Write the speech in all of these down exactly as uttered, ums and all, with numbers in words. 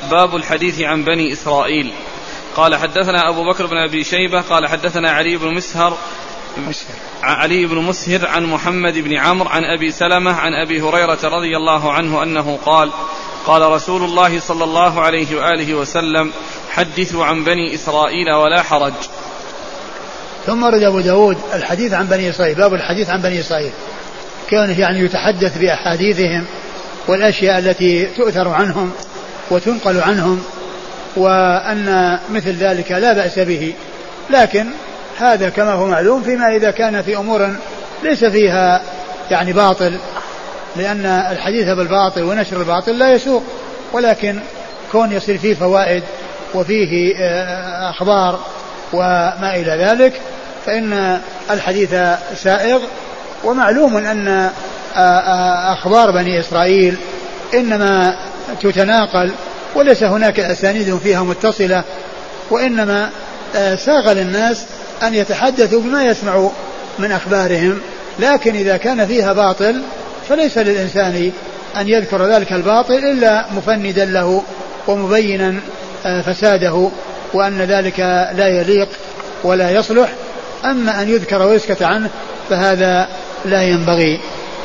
باب الحديث عن بني إسرائيل. قال حدثنا أبو بكر بن أبي شيبة قال حدثنا علي بن مسهر علي بن مسهر عن محمد بن عمرو عن أبي سلمة عن أبي هريرة رضي الله عنه أنه قال قال رسول الله صلى الله عليه وآله وسلم حدثوا عن بني إسرائيل ولا حرج. ثم رد أبو داود الحديث عن بني إسرائيل، باب الحديث عن بني إسرائيل، كان يعني يتحدث بأحاديثهم والأشياء التي تؤثر عنهم وتنقل عنهم، وأن مثل ذلك لا بأس به، لكن هذا كما هو معلوم فيما إذا كان في أمور ليس فيها يعني باطل، لأن الحديث بالباطل ونشر الباطل لا يسوق، ولكن كون يصير فيه فوائد وفيه أخبار وما إلى ذلك فإن الحديث سائغ. ومعلوم أن أخبار بني إسرائيل إنما تتناقل وليس هناك أسانيد فيها متصلة، وإنما ساغ للناس أن يتحدثوا بما يسمعوا من أخبارهم، لكن إذا كان فيها باطل فليس للإنسان أن يذكر ذلك الباطل إلا مفندا له ومبينا فساده وأن ذلك لا يليق ولا يصلح. أما أن يذكر ويسكت عنه فهذا لا ينبغي.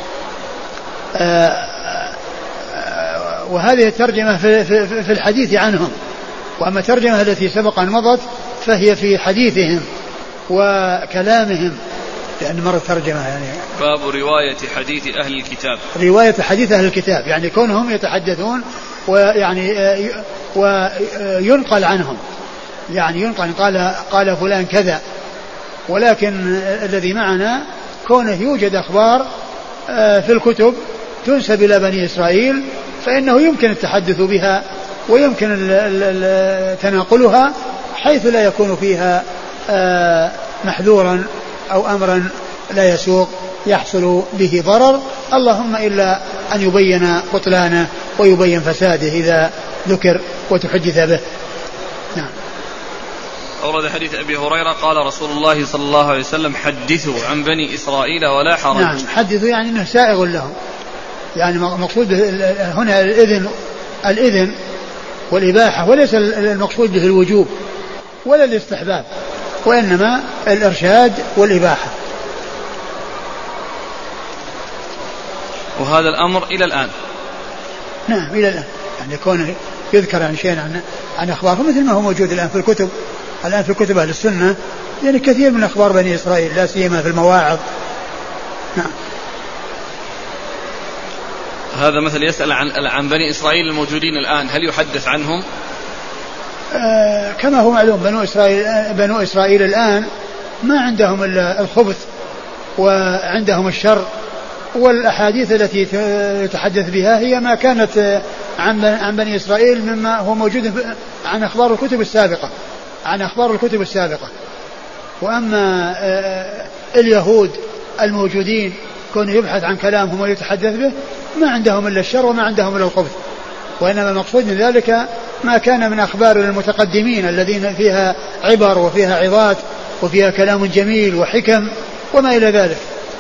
وهذه الترجمة في الحديث عنهم، وأما الترجمة التي سبق أن مضت فهي في حديثهم وكلامهم، لأن مرة ترجمة يعني باب رواية حديث أهل الكتاب، رواية حديث أهل الكتاب يعني كونهم يتحدثون ويعني وينقل عنهم، يعني ينقل قال قال فلان كذا، ولكن الذي معنا كونه يوجد أخبار في الكتب تنسب إلى بني إسرائيل فإنه يمكن التحدث بها ويمكن تناقلها حيث لا يكون فيها محذورا أو أمرا لا يسوق يحصل به ضرر، اللهم إلا أن يبين بطلانه ويبين فساده إذا ذكر وتحدث به. نعم. أورد حديث أبي هريرة قال رسول الله صلى الله عليه وسلم حدثوا عن بني إسرائيل ولا حرج. نعم، حدثوا يعني أنه سائغ لهم، يعني مقصود هنا الإذن الإذن والإباحة، وليس المقصود به الوجوب ولا الاستحباب، وإنما الإرشاد والإباحة. وهذا الأمر إلى الآن. نعم إلى الآن، يعني يكون يذكر عن شيء عن عن أخبارهم مثل ما هو موجود الآن في الكتب، الآن في كتب أهل السنة يعني كثير من أخبار بني إسرائيل لا سيما في المواعظ. نعم. هذا مثل يسأل عن عن بني إسرائيل الموجودين الآن هل يحدث عنهم؟ آه كما هو معلوم بنو إسرائيل بنو إسرائيل الآن ما عندهم إلا الخبث وعندهم الشر، والأحاديث التي يتحدث بها هي ما كانت عن بني إسرائيل مما هو موجود عن أخبار الكتب السابقة عن أخبار الكتب السابقة. وأما اليهود الموجودين كون يبحث عن كلامهم ويتحدث به ما عندهم إلا الشر وما عندهم إلا الخبث، وإنما المقصود من ذلك ما كان من أخبار المتقدمين الذين فيها عبر وفيها عظات وفيها كلام جميل وحكم وما إلى ذلك.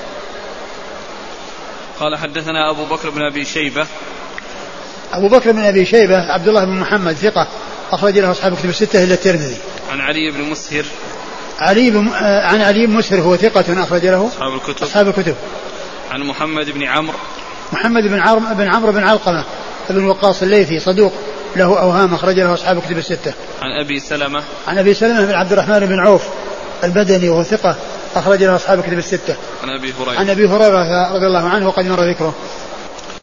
قال حدثنا أبو بكر بن أبي شيبة. أبو بكر بن أبي شيبة عبد الله بن محمد ثقة أخرج له أصحاب الكتب الستة إلا الترمذي. عن علي بن مسهر. علي بن عن علي بن مسهر هو ثقة أخرج له أصحاب الكتب. أصحاب الكتب. عن محمد بن عمرو. محمد بن عمرو بن عمرو بن علقمة بن وقاص الليثي صدوق له أوهام أخرج له أصحاب الكتب الستة. عن أبي سلمة. عن أبي سلمة بن عبد الرحمن بن عوف البدني وهو ثقة أخرج له أصحاب الكتب الستة. عن أبي هريرة. عن أبي هريرة رضي الله عنه وقد مر ذكره.